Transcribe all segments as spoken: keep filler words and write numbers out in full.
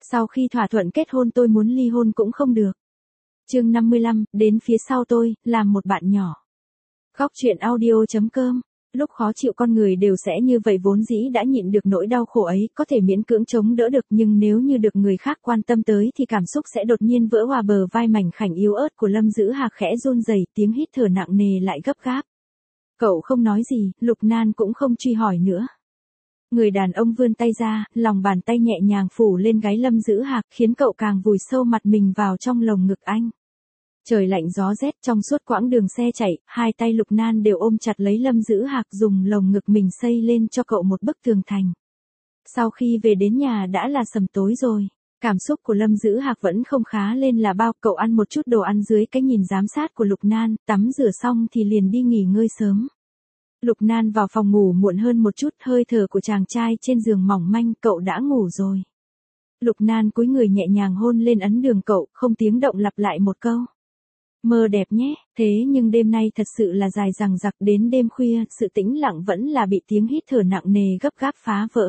Sau khi thỏa thuận kết hôn tôi muốn ly hôn cũng không được. Chương năm mươi lăm, đến phía sau tôi, làm một bạn nhỏ. Góc truyện audio chấm com. Lúc khó chịu con người đều sẽ như vậy, vốn dĩ đã nhịn được nỗi đau khổ ấy, có thể miễn cưỡng chống đỡ được, nhưng nếu như được người khác quan tâm tới thì cảm xúc sẽ đột nhiên vỡ hòa. Bờ vai mảnh khảnh yếu ớt của Lâm Dữ Hạc khẽ run rẩy, tiếng hít thở nặng nề lại gấp gáp. Cậu không nói gì, Lục Nan cũng không truy hỏi nữa. Người đàn ông vươn tay ra, lòng bàn tay nhẹ nhàng phủ lên gáy Lâm Dữ Hạc, khiến cậu càng vùi sâu mặt mình vào trong lồng ngực anh. Trời lạnh gió rét, trong suốt quãng đường xe chạy, hai tay Lục Nan đều ôm chặt lấy Lâm Dữ Hạc, dùng lồng ngực mình xây lên cho cậu một bức tường thành. Sau khi về đến nhà đã là sầm tối rồi. Cảm xúc của Lâm Dữ Hạc vẫn không khá lên là bao. Cậu ăn một chút đồ ăn dưới cái nhìn giám sát của Lục Nan, tắm rửa xong thì liền đi nghỉ ngơi sớm. Lục Nan vào phòng ngủ muộn hơn một chút, hơi thở của chàng trai trên giường mỏng manh. Cậu đã ngủ rồi. Lục Nan cúi người nhẹ nhàng hôn lên ấn đường cậu, không tiếng động lặp lại một câu. Mơ đẹp nhé. Thế nhưng đêm nay thật sự là dài dằng dặc, đến đêm khuya, sự tĩnh lặng vẫn là bị tiếng hít thở nặng nề gấp gáp phá vỡ.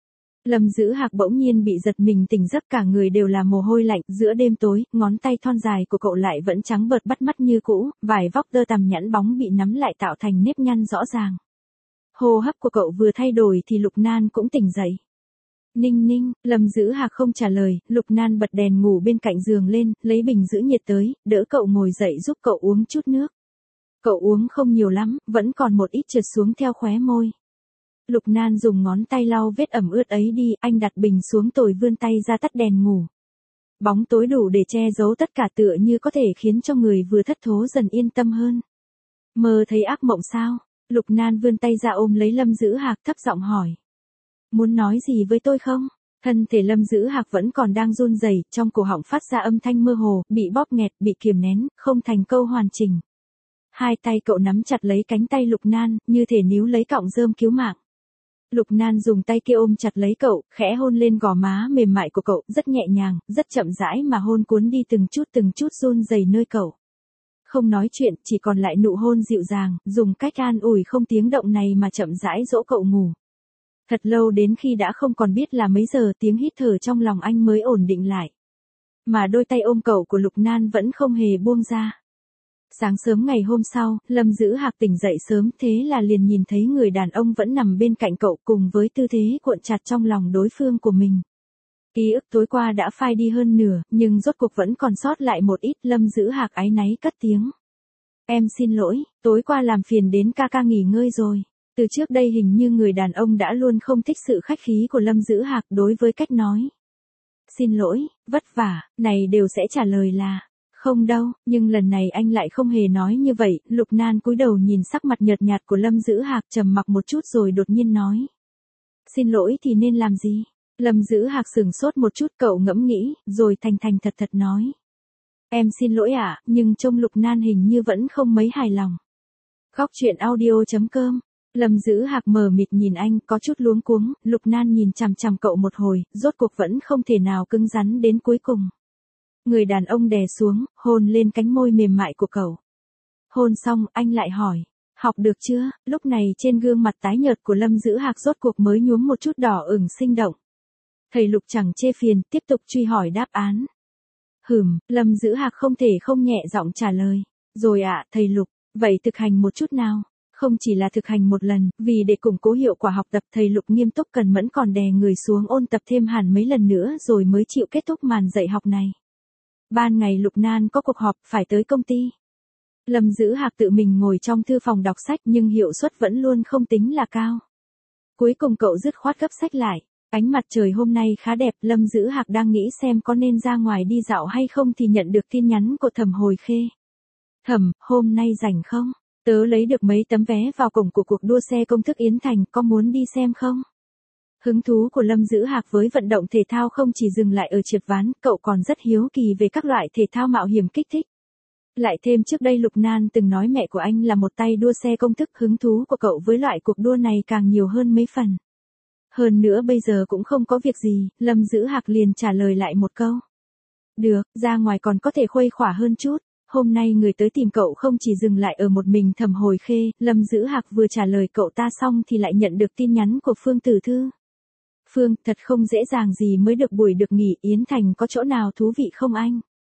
Lâm Dữ Hạc bỗng nhiên bị giật mình tỉnh giấc, cả người đều là mồ hôi lạnh. Giữa đêm tối, ngón tay thon dài của cậu lại vẫn trắng bợt bắt mắt như cũ, vài vóc tơ tằm nhẵn bóng bị nắm lại tạo thành nếp nhăn rõ ràng. Hô hấp của cậu vừa thay đổi thì Lục Nan cũng tỉnh dậy. Ninh ninh, Lâm Dữ Hạc không trả lời. Lục Nan bật đèn ngủ bên cạnh giường lên, lấy bình giữ nhiệt tới, đỡ cậu ngồi dậy giúp cậu uống chút nước. Cậu uống không nhiều lắm, vẫn còn một ít trượt xuống theo khóe môi. Lục Nan dùng ngón tay lau vết ẩm ướt ấy đi, anh đặt bình xuống tồi vươn tay ra tắt đèn ngủ. Bóng tối đủ để che giấu tất cả, tựa như có thể khiến cho người vừa thất thố dần yên tâm hơn. Mơ thấy ác mộng sao? Lục Nan vươn tay ra ôm lấy Lâm Dữ Hạc, thấp giọng hỏi. Muốn nói gì với tôi không? Thân thể Lâm Dữ Hạc vẫn còn đang run rẩy, trong cổ họng phát ra âm thanh mơ hồ, bị bóp nghẹt, bị kiềm nén, không thành câu hoàn chỉnh. Hai tay cậu nắm chặt lấy cánh tay Lục Nan, như thể níu lấy cọng rơm cứu mạng. Lục Nan dùng tay kia ôm chặt lấy cậu, khẽ hôn lên gò má mềm mại của cậu, rất nhẹ nhàng, rất chậm rãi mà hôn cuốn đi từng chút từng chút run rẩy nơi cậu. Không nói chuyện, chỉ còn lại nụ hôn dịu dàng, dùng cách an ủi không tiếng động này mà chậm rãi dỗ cậu ngủ. Thật lâu đến khi đã không còn biết là mấy giờ, tiếng hít thở trong lòng anh mới ổn định lại. Mà đôi tay ôm cậu của Lục Nan vẫn không hề buông ra. Sáng sớm ngày hôm sau, Lâm Dữ Hạc tỉnh dậy sớm, thế là liền nhìn thấy người đàn ông vẫn nằm bên cạnh cậu cùng với tư thế cuộn chặt trong lòng đối phương của mình. Ký ức tối qua đã phai đi hơn nửa, nhưng rốt cuộc vẫn còn sót lại một ít. Lâm Dữ Hạc áy náy cất tiếng. Em xin lỗi, tối qua làm phiền đến ca ca nghỉ ngơi rồi. Từ trước đây hình như người đàn ông đã luôn không thích sự khách khí của Lâm Dữ Hạc đối với cách nói. Xin lỗi, vất vả, này đều sẽ trả lời là, không đâu, nhưng lần này anh lại không hề nói như vậy. Lục Nan cúi đầu nhìn sắc mặt nhợt nhạt của Lâm Dữ Hạc, trầm mặc một chút rồi đột nhiên nói. Xin lỗi thì nên làm gì? Lâm Dữ Hạc sửng sốt một chút, cậu ngẫm nghĩ, rồi thành thành thật thật nói. Em xin lỗi ạ, à, nhưng trông Lục Nan hình như vẫn không mấy hài lòng. Góc truyện audio chấm com. Lâm Dữ Hạc mờ mịt nhìn anh, có chút luống cuống. Lục Nan nhìn chằm chằm cậu một hồi, rốt cuộc vẫn không thể nào cứng rắn đến cuối cùng. Người đàn ông đè xuống, hôn lên cánh môi mềm mại của cậu. Hôn xong, anh lại hỏi, học được chưa? Lúc này trên gương mặt tái nhợt của Lâm Dữ Hạc rốt cuộc mới nhuốm một chút đỏ ửng sinh động. Thầy Lục chẳng chê phiền, tiếp tục truy hỏi đáp án. Hừm, Lâm Dữ Hạc không thể không nhẹ giọng trả lời. Rồi ạ, à, thầy Lục, vậy thực hành một chút nào. Không chỉ là thực hành một lần, vì để củng cố hiệu quả học tập, thầy Lục nghiêm túc cần mẫn còn đè người xuống ôn tập thêm hẳn mấy lần nữa rồi mới chịu kết thúc màn dạy học này. Ban ngày Lục Nan có cuộc họp, phải tới công ty. Lâm Dữ Hạc tự mình ngồi trong thư phòng đọc sách nhưng hiệu suất vẫn luôn không tính là cao. Cuối cùng cậu dứt khoát gấp sách lại. Ánh mặt trời hôm nay khá đẹp, Lâm Dữ Hạc đang nghĩ xem có nên ra ngoài đi dạo hay không thì nhận được tin nhắn của Thẩm Hồi Khê. Thẩm, hôm nay rảnh không? Tớ lấy được mấy tấm vé vào cổng của cuộc đua xe công thức Yến Thành, có muốn đi xem không? Hứng thú của Lâm Dữ Hạc với vận động thể thao không chỉ dừng lại ở trượt ván, cậu còn rất hiếu kỳ về các loại thể thao mạo hiểm kích thích. Lại thêm trước đây Lục Nan từng nói mẹ của anh là một tay đua xe công thức, hứng thú của cậu với loại cuộc đua này càng nhiều hơn mấy phần. Hơn nữa bây giờ cũng không có việc gì, Lâm Dữ Hạc liền trả lời lại một câu. Được, ra ngoài còn có thể khuây khỏa hơn chút. Hôm nay người tới tìm cậu không chỉ dừng lại ở một mình Thẩm Hồi Khê. Lâm Dữ Hạc vừa trả lời cậu ta xong thì lại nhận được tin nhắn của Phương Tử Thư. Phương, thật không dễ dàng gì mới được buổi được nghỉ, Yến Thành có chỗ nào thú vị không anh?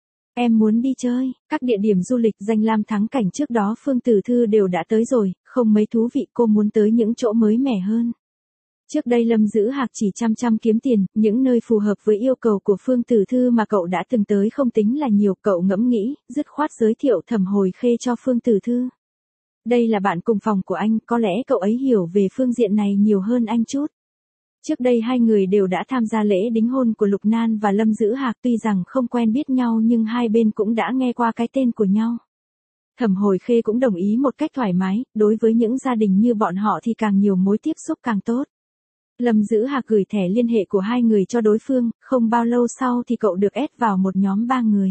Em muốn đi chơi, các địa điểm du lịch danh lam thắng cảnh trước đó Phương Tử Thư đều đã tới rồi, không mấy thú vị, cô muốn tới những chỗ mới mẻ hơn. Trước đây Lâm Dữ Hạc chỉ chăm chăm kiếm tiền, những nơi phù hợp với yêu cầu của Phương Tử Thư mà cậu đã từng tới không tính là nhiều, cậu ngẫm nghĩ, dứt khoát giới thiệu Thẩm Hồi Khê cho Phương Tử Thư. Đây là bạn cùng phòng của anh, có lẽ cậu ấy hiểu về phương diện này nhiều hơn anh chút. Trước đây hai người đều đã tham gia lễ đính hôn của Lục Nan và Lâm Dữ Hạc, tuy rằng không quen biết nhau nhưng hai bên cũng đã nghe qua cái tên của nhau. Thẩm Hồi Khê cũng đồng ý một cách thoải mái, đối với những gia đình như bọn họ thì càng nhiều mối tiếp xúc càng tốt. Lâm Dữ Hạc gửi thẻ liên hệ của hai người cho đối phương, không bao lâu sau thì cậu được ép vào một nhóm ba người.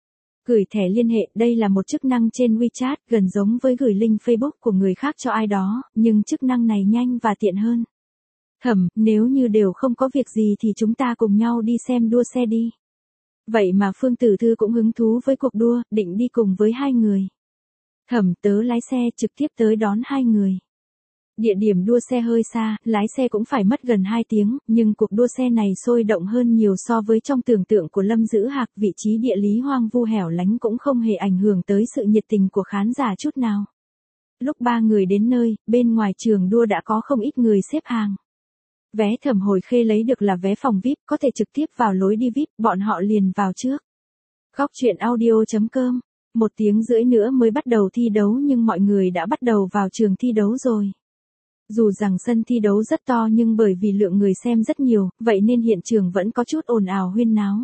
Gửi thẻ liên hệ, đây là một chức năng trên WeChat, gần giống với gửi link Facebook của người khác cho ai đó, nhưng chức năng này nhanh và tiện hơn. Thẩm, nếu như đều không có việc gì thì chúng ta cùng nhau đi xem đua xe đi. Vậy mà Phương Tử Thư cũng hứng thú với cuộc đua, định đi cùng với hai người. Thẩm, tớ lái xe trực tiếp tới đón hai người. Địa điểm đua xe hơi xa, lái xe cũng phải mất gần hai tiếng, nhưng cuộc đua xe này sôi động hơn nhiều so với trong tưởng tượng của Lâm Dữ Hạc, vị trí địa lý hoang vu hẻo lánh cũng không hề ảnh hưởng tới sự nhiệt tình của khán giả chút nào. Lúc ba người đến nơi, bên ngoài trường đua đã có không ít người xếp hàng. Vé Thẩm Hồi Khê lấy được là vé phòng vi ai pi, có thể trực tiếp vào lối đi vi ai pi, bọn họ liền vào trước. Góc truyện audio chấm com. Một tiếng rưỡi nữa mới bắt đầu thi đấu nhưng mọi người đã bắt đầu vào trường thi đấu rồi. Dù rằng sân thi đấu rất to nhưng bởi vì lượng người xem rất nhiều, vậy nên hiện trường vẫn có chút ồn ào huyên náo.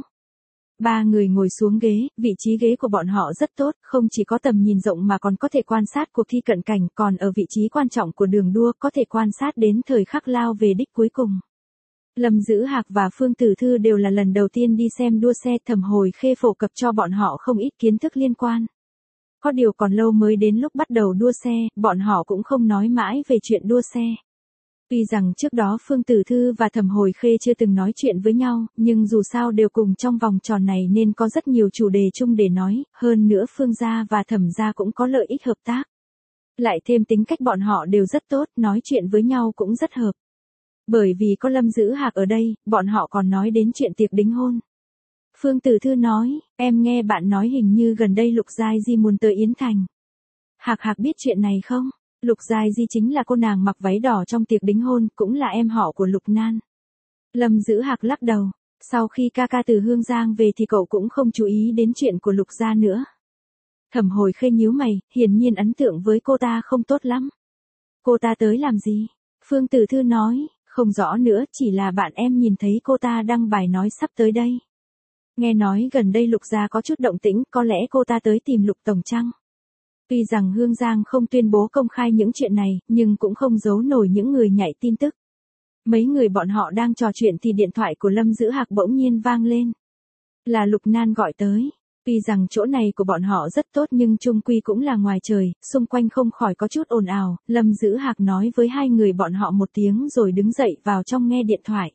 Ba người ngồi xuống ghế, vị trí ghế của bọn họ rất tốt, không chỉ có tầm nhìn rộng mà còn có thể quan sát cuộc thi cận cảnh, còn ở vị trí quan trọng của đường đua có thể quan sát đến thời khắc lao về đích cuối cùng. Lâm Dữ Hạc và Phương Tử Thư đều là lần đầu tiên đi xem đua xe, Thẩm Hồi Khê phổ cập cho bọn họ không ít kiến thức liên quan. Có điều còn lâu mới đến lúc bắt đầu đua xe, bọn họ cũng không nói mãi về chuyện đua xe. Tuy rằng trước đó Phương Tử Thư và Thẩm Hồi Khê chưa từng nói chuyện với nhau, nhưng dù sao đều cùng trong vòng tròn này nên có rất nhiều chủ đề chung để nói, hơn nữa Phương gia và Thẩm gia cũng có lợi ích hợp tác. Lại thêm tính cách bọn họ đều rất tốt, nói chuyện với nhau cũng rất hợp. Bởi vì có Lâm Dữ Hạc ở đây, bọn họ còn nói đến chuyện tiệc đính hôn. Phương Tử Thư nói, em nghe bạn nói hình như gần đây Lục Giai Di muốn tới Yến Thành. Hạc Hạc biết chuyện này không? Lục Giai Di chính là cô nàng mặc váy đỏ trong tiệc đính hôn, cũng là em họ của Lục Nan. Lâm Dữ Hạc lắc đầu, sau khi ca ca từ Hương Giang về thì cậu cũng không chú ý đến chuyện của Lục gia nữa. Thẩm Hồi Khê nhíu mày, hiển nhiên ấn tượng với cô ta không tốt lắm. Cô ta tới làm gì? Phương Tử Thư nói, không rõ nữa, chỉ là bạn em nhìn thấy cô ta đăng bài nói sắp tới đây. Nghe nói gần đây Lục gia có chút động tĩnh, có lẽ cô ta tới tìm Lục tổng chăng? Tuy rằng Hương Giang không tuyên bố công khai những chuyện này, nhưng cũng không giấu nổi những người nhảy tin tức. Mấy người bọn họ đang trò chuyện thì điện thoại của Lâm Dữ Hạc bỗng nhiên vang lên. Là Lục Nan gọi tới. Tuy rằng chỗ này của bọn họ rất tốt nhưng chung quy cũng là ngoài trời, xung quanh không khỏi có chút ồn ào. Lâm Dữ Hạc nói với hai người bọn họ một tiếng rồi đứng dậy vào trong nghe điện thoại.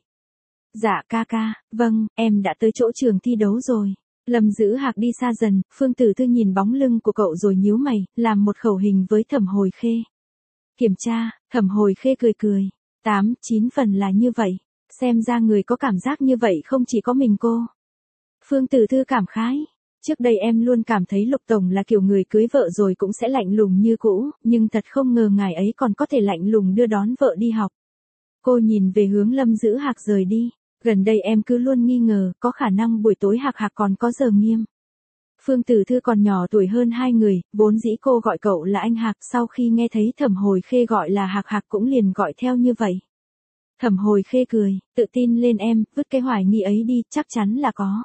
Dạ ca ca, vâng, em đã tới chỗ trường thi đấu rồi. Lâm Dữ Hạc đi xa dần, Phương Tử Thư nhìn bóng lưng của cậu rồi nhíu mày, làm một khẩu hình với Thẩm Hồi Khê. Kiểm tra, Thẩm Hồi Khê cười cười. Tám, chín phần là như vậy. Xem ra người có cảm giác như vậy không chỉ có mình cô. Phương Tử Thư cảm khái. Trước đây em luôn cảm thấy Lục Tổng là kiểu người cưới vợ rồi cũng sẽ lạnh lùng như cũ, nhưng thật không ngờ ngài ấy còn có thể lạnh lùng đưa đón vợ đi học. Cô nhìn về hướng Lâm Dữ Hạc rời đi. Gần đây em cứ luôn nghi ngờ, có khả năng buổi tối Hạc Hạc còn có giờ nghiêm. Phương Tử Thư còn nhỏ tuổi hơn hai người, vốn dĩ cô gọi cậu là anh Hạc, sau khi nghe thấy Thẩm Hồi Khê gọi là Hạc Hạc cũng liền gọi theo như vậy. Thẩm Hồi Khê cười, tự tin lên em, vứt cái hoài nghi ấy đi, chắc chắn là có.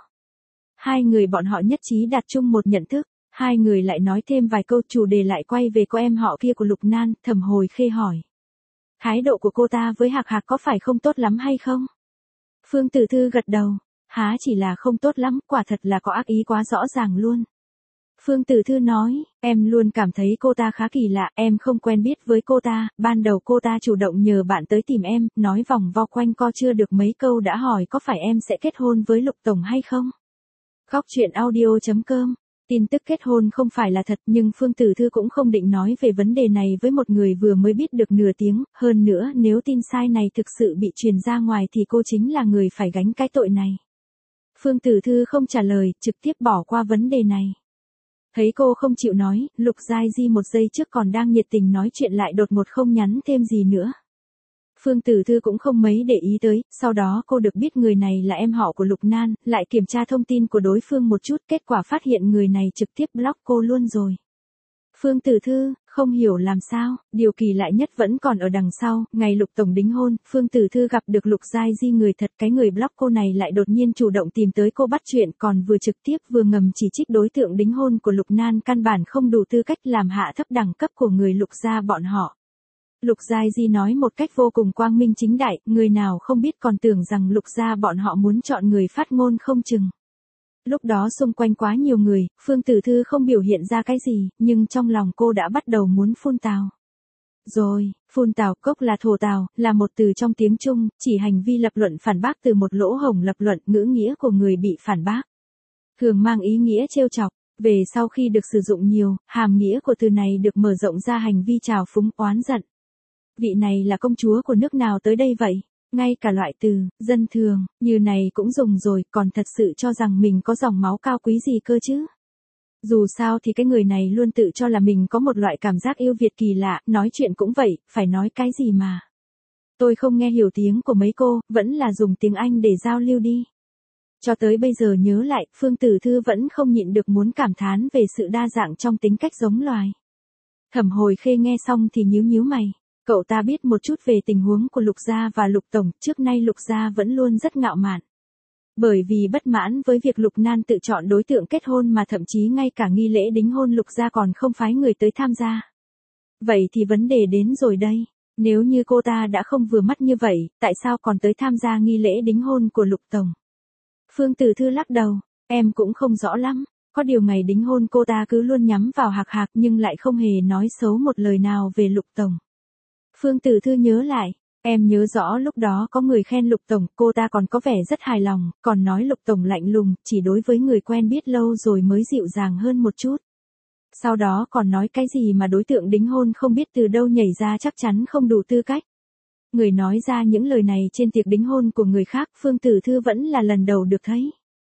Hai người bọn họ nhất trí đạt chung một nhận thức, hai người lại nói thêm vài câu, chủ đề lại quay về cô em họ kia của Lục Nan. Thẩm Hồi Khê hỏi. Thái độ của cô ta với Hạc Hạc có phải không tốt lắm hay không? Phương Tử Thư gật đầu, há chỉ là không tốt lắm, quả thật là có ác ý quá rõ ràng luôn. Phương Tử Thư nói, em luôn cảm thấy cô ta khá kỳ lạ, em không quen biết với cô ta, ban đầu cô ta chủ động nhờ bạn tới tìm em, nói vòng vo quanh co chưa được mấy câu đã hỏi có phải em sẽ kết hôn với Lục Tổng hay không. Góc truyện audio chấm com Tin tức kết hôn không phải là thật nhưng Phương Tử Thư cũng không định nói về vấn đề này với một người vừa mới biết được nửa tiếng, hơn nữa nếu tin sai này thực sự bị truyền ra ngoài thì cô chính là người phải gánh cái tội này. Phương Tử Thư không trả lời, trực tiếp bỏ qua vấn đề này. Thấy cô không chịu nói, Lục Giai Di một giây trước còn đang nhiệt tình nói chuyện lại đột ngột không nhắn thêm gì nữa. Phương Tử Thư cũng không mấy để ý tới, sau đó cô được biết người này là em họ của Lục Nan, lại kiểm tra thông tin của đối phương một chút, kết quả phát hiện người này trực tiếp block cô luôn rồi. Phương Tử Thư, không hiểu làm sao, điều kỳ lạ nhất vẫn còn ở đằng sau, ngày Lục Tổng đính hôn, Phương Tử Thư gặp được Lục Giai Di người thật, cái người block cô này lại đột nhiên chủ động tìm tới cô bắt chuyện, còn vừa trực tiếp vừa ngầm chỉ trích đối tượng đính hôn của Lục Nan căn bản không đủ tư cách làm hạ thấp đẳng cấp của người Lục gia bọn họ. Lục Giai Di nói một cách vô cùng quang minh chính đại, người nào không biết còn tưởng rằng Lục gia bọn họ muốn chọn người phát ngôn không chừng. Lúc đó xung quanh quá nhiều người, Phương Tử Thư không biểu hiện ra cái gì, nhưng trong lòng cô đã bắt đầu muốn phun tào. Rồi, phun tào cốc là thổ tào, là một từ trong tiếng Trung, chỉ hành vi lập luận phản bác từ một lỗ hổng lập luận ngữ nghĩa của người bị phản bác. Thường mang ý nghĩa trêu chọc, về sau khi được sử dụng nhiều, hàm nghĩa của từ này được mở rộng ra hành vi trào phúng oán giận. Vị này là công chúa của nước nào tới đây vậy? Ngay cả loại từ, dân thường, như này cũng dùng rồi, còn thật sự cho rằng mình có dòng máu cao quý gì cơ chứ? Dù sao thì cái người này luôn tự cho là mình có một loại cảm giác yêu Việt kỳ lạ, nói chuyện cũng vậy, phải nói cái gì mà. Tôi không nghe hiểu tiếng của mấy cô, vẫn là dùng tiếng Anh để giao lưu đi. Cho tới bây giờ nhớ lại, Phương Tử Thư vẫn không nhịn được muốn cảm thán về sự đa dạng trong tính cách giống loài. Thẩm Hồi Khê nghe xong thì nhíu nhíu mày. Cậu ta biết một chút về tình huống của Lục gia và Lục Tổng, trước nay Lục gia vẫn luôn rất ngạo mạn. Bởi vì bất mãn với việc Lục Nan tự chọn đối tượng kết hôn mà thậm chí ngay cả nghi lễ đính hôn Lục gia còn không phái người tới tham gia. Vậy thì vấn đề đến rồi đây, nếu như cô ta đã không vừa mắt như vậy, tại sao còn tới tham gia nghi lễ đính hôn của Lục Tổng? Phương Tử Thư lắc đầu, em cũng không rõ lắm. Có điều ngày đính hôn cô ta cứ luôn nhắm vào Hạc Hạc nhưng lại không hề nói xấu một lời nào về Lục Tổng. Phương Tử Thư nhớ lại, em nhớ rõ lúc đó có người khen Lục Tổng, cô ta còn có vẻ rất hài lòng, còn nói Lục Tổng lạnh lùng, chỉ đối với người quen biết lâu rồi mới dịu dàng hơn một chút. Sau đó còn nói cái gì mà đối tượng đính hôn không biết từ đâu nhảy ra chắc chắn không đủ tư cách. Người nói ra những lời này trên tiệc đính hôn của người khác, Phương Tử Thư vẫn là lần đầu được thấy.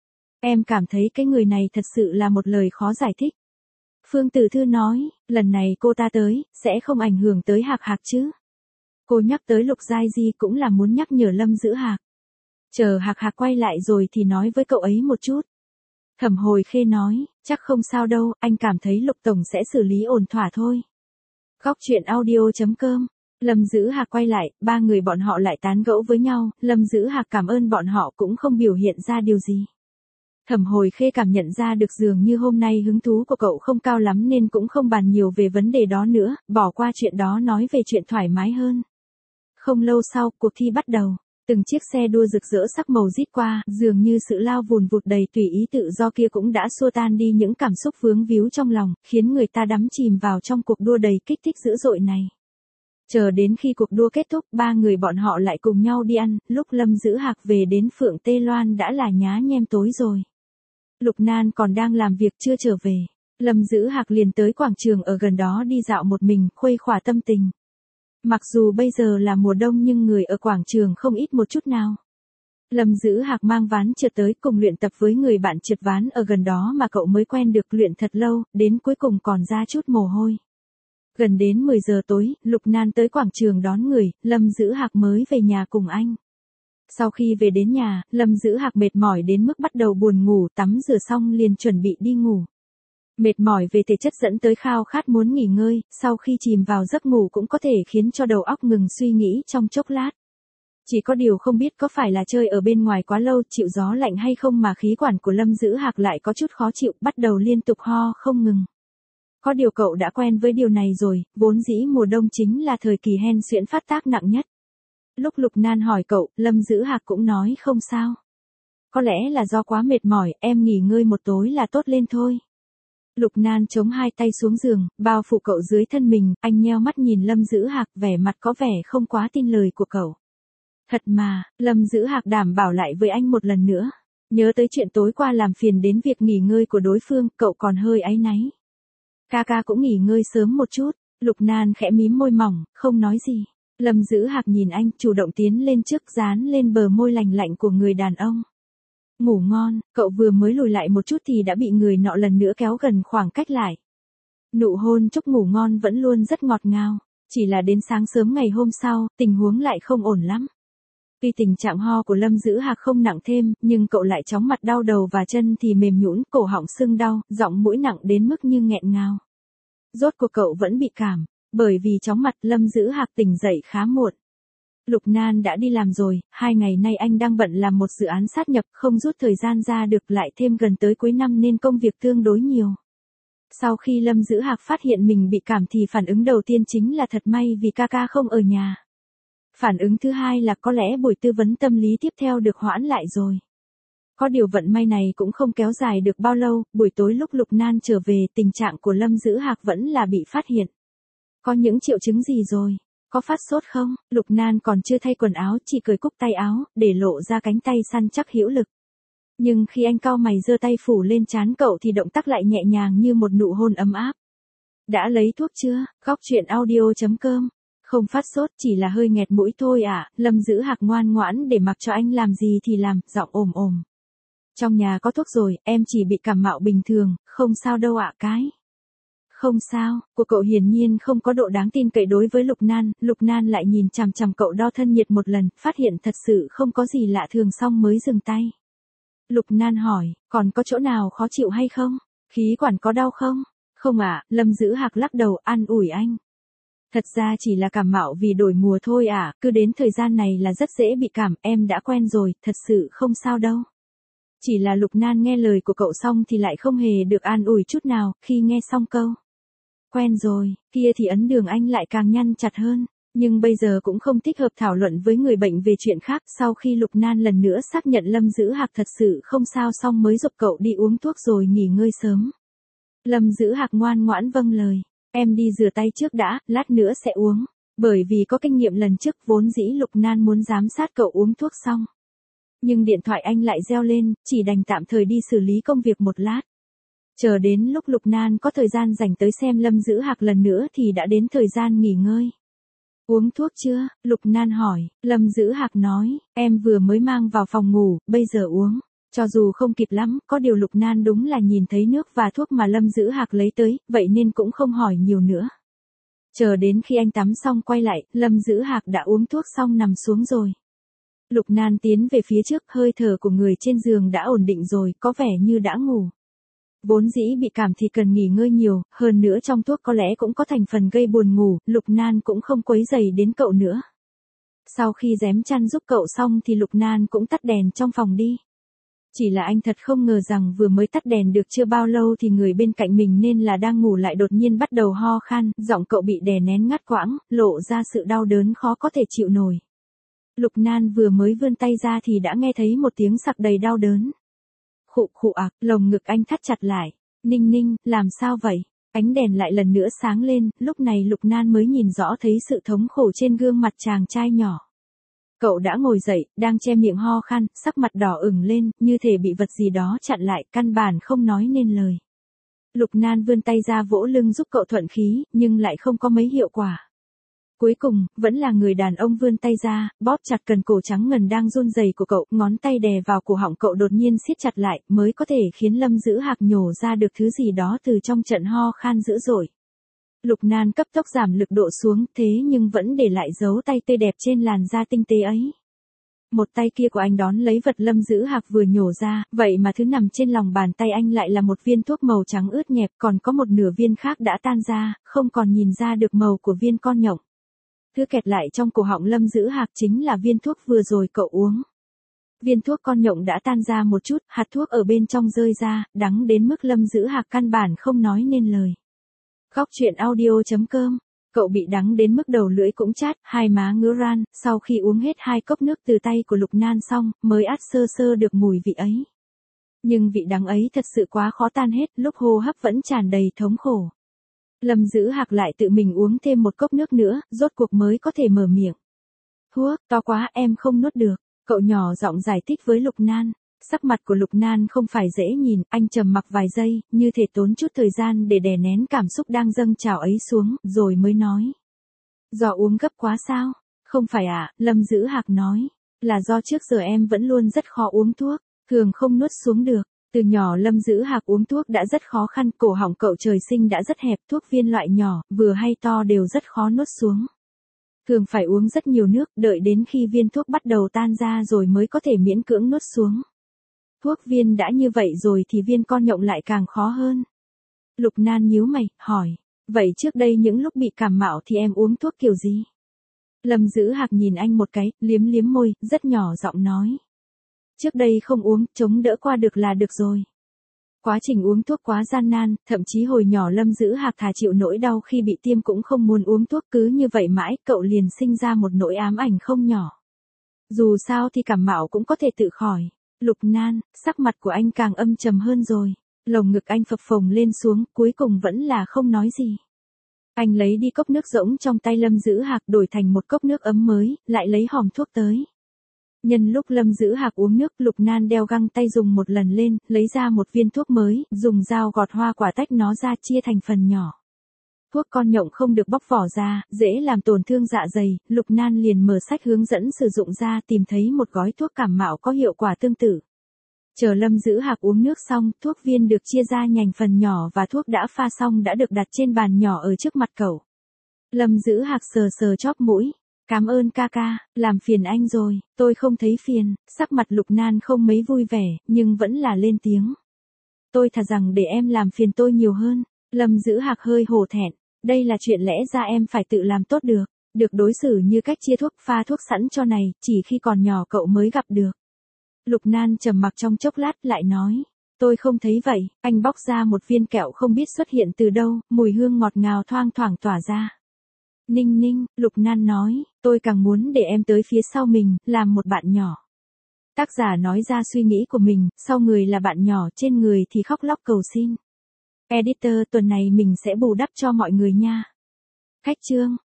Em cảm thấy cái người này thật sự là một lời khó giải thích. Phương Tử Thư nói, lần này cô ta tới, sẽ không ảnh hưởng tới Hạc Hạc chứ. Cô nhắc tới Lục Giai Di cũng là muốn nhắc nhở Lâm Giữ Hạc. Chờ Hạc Hạc quay lại rồi thì nói với cậu ấy một chút. Thẩm Hồi Khê nói, chắc không sao đâu, anh cảm thấy Lục Tổng sẽ xử lý ổn thỏa thôi. Góc truyện audio chấm com. Lâm Giữ Hạc quay lại, ba người bọn họ lại tán gẫu với nhau, Lâm Giữ Hạc cảm ơn bọn họ cũng không biểu hiện ra điều gì. Thẩm Hồi Khê cảm nhận ra được dường như hôm nay hứng thú của cậu không cao lắm nên cũng không bàn nhiều về vấn đề đó nữa, bỏ qua chuyện đó nói về chuyện thoải mái hơn. Không lâu sau, cuộc thi bắt đầu. Từng chiếc xe đua rực rỡ sắc màu rít qua, dường như sự lao vùn vụt đầy tùy ý tự do kia cũng đã xua tan đi những cảm xúc vướng víu trong lòng, khiến người ta đắm chìm vào trong cuộc đua đầy kích thích dữ dội này. Chờ đến khi cuộc đua kết thúc, ba người bọn họ lại cùng nhau đi ăn, lúc Lâm Giữ Hạc về đến Phượng Tê Loan đã là nhá nhem tối rồi. Lục Nan còn đang làm việc chưa trở về. Lâm Giữ Hạc liền tới quảng trường ở gần đó đi dạo một mình, khuây khỏa tâm tình. Mặc dù bây giờ là mùa đông nhưng người ở quảng trường không ít một chút nào. Lâm Giữ Hạc mang ván trượt tới cùng luyện tập với người bạn trượt ván ở gần đó mà cậu mới quen được luyện thật lâu, đến cuối cùng còn ra chút mồ hôi. Gần đến mười giờ tối, Lục Nan tới quảng trường đón người, Lâm Giữ Hạc mới về nhà cùng anh. Sau khi về đến nhà, Lâm Giữ Hạc mệt mỏi đến mức bắt đầu buồn ngủ, tắm rửa xong liền chuẩn bị đi ngủ. Mệt mỏi về thể chất dẫn tới khao khát muốn nghỉ ngơi, sau khi chìm vào giấc ngủ cũng có thể khiến cho đầu óc ngừng suy nghĩ trong chốc lát. Chỉ có điều không biết có phải là chơi ở bên ngoài quá lâu chịu gió lạnh hay không mà khí quản của Lâm Giữ Hạc lại có chút khó chịu, bắt đầu liên tục ho không ngừng. Có điều cậu đã quen với điều này rồi, vốn dĩ mùa đông chính là thời kỳ hen suyễn phát tác nặng nhất. Lúc Lục Nan hỏi cậu, Lâm Giữ Hạc cũng nói không sao. Có lẽ là do quá mệt mỏi, em nghỉ ngơi một tối là tốt lên thôi. Lục Nan chống hai tay xuống giường, bao phủ cậu dưới thân mình, anh nheo mắt nhìn Lâm Giữ Hạc, vẻ mặt có vẻ không quá tin lời của cậu. Thật mà, Lâm Giữ Hạc đảm bảo lại với anh một lần nữa. Nhớ tới chuyện tối qua làm phiền đến việc nghỉ ngơi của đối phương, cậu còn hơi áy náy. Ca ca cũng nghỉ ngơi sớm một chút. Lục Nan khẽ mím môi mỏng, không nói gì. Lâm Dữ Hạc nhìn anh, chủ động tiến lên trước, dán lên bờ môi lành lạnh của người đàn ông. Ngủ ngon, cậu vừa mới lùi lại một chút thì đã bị người nọ lần nữa kéo gần khoảng cách lại. Nụ hôn chúc ngủ ngon vẫn luôn rất ngọt ngào, chỉ là đến sáng sớm ngày hôm sau, tình huống lại không ổn lắm. Tuy tình trạng ho của Lâm Dữ Hạc không nặng thêm, nhưng cậu lại chóng mặt đau đầu và chân thì mềm nhũn, cổ họng sưng đau, giọng mũi nặng đến mức như nghẹn ngào. Rốt cuộc cậu vẫn bị cảm, bởi vì chóng mặt Lâm Dữ Hạc tỉnh dậy khá muộn. Lục Nan đã đi làm rồi, hai ngày nay anh đang bận làm một dự án sát nhập, không rút thời gian ra được, lại thêm gần tới cuối năm nên công việc tương đối nhiều. Sau khi Lâm Dữ Hạc phát hiện mình bị cảm thì phản ứng đầu tiên chính là thật may vì ca ca không ở nhà. Phản ứng thứ hai là có lẽ buổi tư vấn tâm lý tiếp theo được hoãn lại rồi. Có điều vận may này cũng không kéo dài được bao lâu, buổi tối lúc Lục Nan trở về, tình trạng của Lâm Dữ Hạc vẫn là bị phát hiện. Có những triệu chứng gì rồi? Có phát sốt không? Lục Nan còn chưa thay quần áo, chỉ cởi cúc tay áo, để lộ ra cánh tay săn chắc hữu lực. Nhưng khi anh cau mày giơ tay phủ lên trán cậu thì động tác lại nhẹ nhàng như một nụ hôn ấm áp. Đã lấy thuốc chưa? Góc chuyện audio chấm com. Không phát sốt, chỉ là hơi nghẹt mũi thôi ạ. À. Lâm Dữ Hạc ngoan ngoãn để mặc cho anh làm gì thì làm, giọng ồm ồm. Trong nhà có thuốc rồi, em chỉ bị cảm mạo bình thường, không sao đâu ạ. À, cái. Không sao, của cậu hiển nhiên không có độ đáng tin cậy đối với Lục Nan. Lục Nan lại nhìn chằm chằm cậu đo thân nhiệt một lần, phát hiện thật sự không có gì lạ thường xong mới dừng tay. Lục Nan hỏi, còn có chỗ nào khó chịu hay không? Khí quản có đau không? Không ạ, à, Lâm Dữ Hạc lắc đầu an ủi anh. Thật ra chỉ là cảm mạo vì đổi mùa thôi ạ, à, cứ đến thời gian này là rất dễ bị cảm, em đã quen rồi, thật sự không sao đâu. Chỉ là Lục Nan nghe lời của cậu xong thì lại không hề được an ủi chút nào, khi nghe xong câu. Quen rồi, kia thì ấn đường anh lại càng nhăn chặt hơn. Nhưng bây giờ cũng không thích hợp thảo luận với người bệnh về chuyện khác. Sau khi Lục Nan lần nữa xác nhận Lâm Dữ Hạc thật sự không sao xong mới giục cậu đi uống thuốc rồi nghỉ ngơi sớm. Lâm Dữ Hạc ngoan ngoãn vâng lời. Em đi rửa tay trước đã, lát nữa sẽ uống. Bởi vì có kinh nghiệm lần trước vốn dĩ Lục Nan muốn giám sát cậu uống thuốc xong. Nhưng điện thoại anh lại reo lên, chỉ đành tạm thời đi xử lý công việc một lát. Chờ đến lúc Lục Nan có thời gian dành tới xem Lâm Dữ Hạc lần nữa thì đã đến thời gian nghỉ ngơi. Uống thuốc chưa? Lục Nan hỏi. Lâm Dữ Hạc nói, em vừa mới mang vào phòng ngủ, bây giờ uống. Cho dù không kịp lắm, có điều Lục Nan đúng là nhìn thấy nước và thuốc mà Lâm Dữ Hạc lấy tới, vậy nên cũng không hỏi nhiều nữa. Chờ đến khi anh tắm xong quay lại, Lâm Dữ Hạc đã uống thuốc xong nằm xuống rồi. Lục Nan tiến về phía trước, hơi thở của người trên giường đã ổn định rồi, có vẻ như đã ngủ. Vốn dĩ bị cảm thì cần nghỉ ngơi nhiều, hơn nữa trong thuốc có lẽ cũng có thành phần gây buồn ngủ, Lục Nan cũng không quấy rầy đến cậu nữa. Sau khi rém chăn giúp cậu xong thì Lục Nan cũng tắt đèn trong phòng đi. Chỉ là anh thật không ngờ rằng vừa mới tắt đèn được chưa bao lâu thì người bên cạnh mình nên là đang ngủ lại đột nhiên bắt đầu ho khan, giọng cậu bị đè nén ngắt quãng, lộ ra sự đau đớn khó có thể chịu nổi. Lục Nan vừa mới vươn tay ra thì đã nghe thấy một tiếng sặc đầy đau đớn. Khụ khụ ạc, lồng ngực anh thắt chặt lại. Ninh Ninh, làm sao vậy? Ánh đèn lại lần nữa sáng lên, lúc này Lục Nan mới nhìn rõ thấy sự thống khổ trên gương mặt chàng trai nhỏ. Cậu đã ngồi dậy, đang che miệng ho khan, sắc mặt đỏ ửng lên, như thể bị vật gì đó chặn lại, căn bản không nói nên lời. Lục Nan vươn tay ra vỗ lưng giúp cậu thuận khí, nhưng lại không có mấy hiệu quả. Cuối cùng, vẫn là người đàn ông vươn tay ra, bóp chặt cần cổ trắng ngần đang run rẩy của cậu, ngón tay đè vào cổ họng cậu đột nhiên siết chặt lại, mới có thể khiến Lâm Dữ Hạc nhổ ra được thứ gì đó từ trong trận ho khan dữ dội. Lục Nan cấp tốc giảm lực độ xuống, thế nhưng vẫn để lại dấu tay tươi đẹp trên làn da tinh tế ấy. Một tay kia của anh đón lấy vật Lâm Dữ Hạc vừa nhổ ra, vậy mà thứ nằm trên lòng bàn tay anh lại là một viên thuốc màu trắng ướt nhẹp, còn có một nửa viên khác đã tan ra, không còn nhìn ra được màu của viên con nhộng. Thứ kẹt lại trong cổ họng Lâm Dữ Hạc chính là viên thuốc vừa rồi cậu uống. Viên thuốc con nhộng đã tan ra một chút, hạt thuốc ở bên trong rơi ra, đắng đến mức Lâm Dữ Hạc căn bản không nói nên lời. Góc chuyện audio chấm com. Cậu bị đắng đến mức đầu lưỡi cũng chát, hai má ngứa ran, sau khi uống hết hai cốc nước từ tay của Lục Nan xong, mới át sơ sơ được mùi vị ấy. Nhưng vị đắng ấy thật sự quá khó tan hết, lúc hô hấp vẫn tràn đầy thống khổ. Lâm Dữ Hạc lại tự mình uống thêm một cốc nước nữa, rốt cuộc mới có thể mở miệng. Thuốc, to quá em không nuốt được, cậu nhỏ giọng giải thích với Lục Nan. Sắc mặt của Lục Nan không phải dễ nhìn, anh trầm mặc vài giây, như thể tốn chút thời gian để đè nén cảm xúc đang dâng trào ấy xuống, rồi mới nói. Do uống gấp quá sao? Không phải ạ, à, Lâm Dữ Hạc nói. Là do trước giờ em vẫn luôn rất khó uống thuốc, thường không nuốt xuống được. Từ nhỏ Lâm Dữ Hạc uống thuốc đã rất khó khăn, cổ họng cậu trời sinh đã rất hẹp, thuốc viên loại nhỏ, vừa hay to đều rất khó nuốt xuống. Thường phải uống rất nhiều nước, đợi đến khi viên thuốc bắt đầu tan ra rồi mới có thể miễn cưỡng nuốt xuống. Thuốc viên đã như vậy rồi thì viên con nhộng lại càng khó hơn. Lục Nan nhíu mày, hỏi, vậy trước đây những lúc bị cảm mạo thì em uống thuốc kiểu gì? Lâm Dữ Hạc nhìn anh một cái, liếm liếm môi, rất nhỏ giọng nói. Trước đây không uống, chống đỡ qua được là được rồi. Quá trình uống thuốc quá gian nan, thậm chí hồi nhỏ Lâm Dữ Hạc thà chịu nỗi đau khi bị tiêm cũng không muốn uống thuốc, cứ như vậy mãi, cậu liền sinh ra một nỗi ám ảnh không nhỏ. Dù sao thì cảm mạo cũng có thể tự khỏi. Lục Nan, sắc mặt của anh càng âm trầm hơn rồi. Lồng ngực anh phập phồng lên xuống, cuối cùng vẫn là không nói gì. Anh lấy đi cốc nước rỗng trong tay Lâm Dữ Hạc đổi thành một cốc nước ấm mới, lại lấy hòm thuốc tới. Nhân lúc Lâm Dữ Hạc uống nước, Lục Nan đeo găng tay dùng một lần lên, lấy ra một viên thuốc mới, dùng dao gọt hoa quả tách nó ra chia thành phần nhỏ. Thuốc con nhộng không được bóc vỏ ra, dễ làm tổn thương dạ dày, Lục Nan liền mở sách hướng dẫn sử dụng ra tìm thấy một gói thuốc cảm mạo có hiệu quả tương tự. Chờ Lâm Dữ Hạc uống nước xong, thuốc viên được chia ra nhành phần nhỏ và thuốc đã pha xong đã được đặt trên bàn nhỏ ở trước mặt cậu. Lâm Dữ Hạc sờ sờ chóp mũi. Cảm ơn ca ca, làm phiền anh rồi, tôi không thấy phiền, sắc mặt Lục Nan không mấy vui vẻ, nhưng vẫn là lên tiếng. Tôi thà rằng để em làm phiền tôi nhiều hơn. Lâm Dữ Hạc hơi hổ thẹn, đây là chuyện lẽ ra em phải tự làm tốt được, được đối xử như cách chia thuốc pha thuốc sẵn cho này, chỉ khi còn nhỏ cậu mới gặp được. Lục Nan trầm mặc trong chốc lát lại nói, tôi không thấy vậy, anh bóc ra một viên kẹo không biết xuất hiện từ đâu, mùi hương ngọt ngào thoang thoảng tỏa ra. Ninh ninh, Lục Nan nói, tôi càng muốn để em tới phía sau mình, làm một bạn nhỏ. Tác giả nói ra suy nghĩ của mình, sau người là bạn nhỏ, trên người thì khóc lóc cầu xin. Editor tuần này mình sẽ bù đắp cho mọi người nha. Khách chương.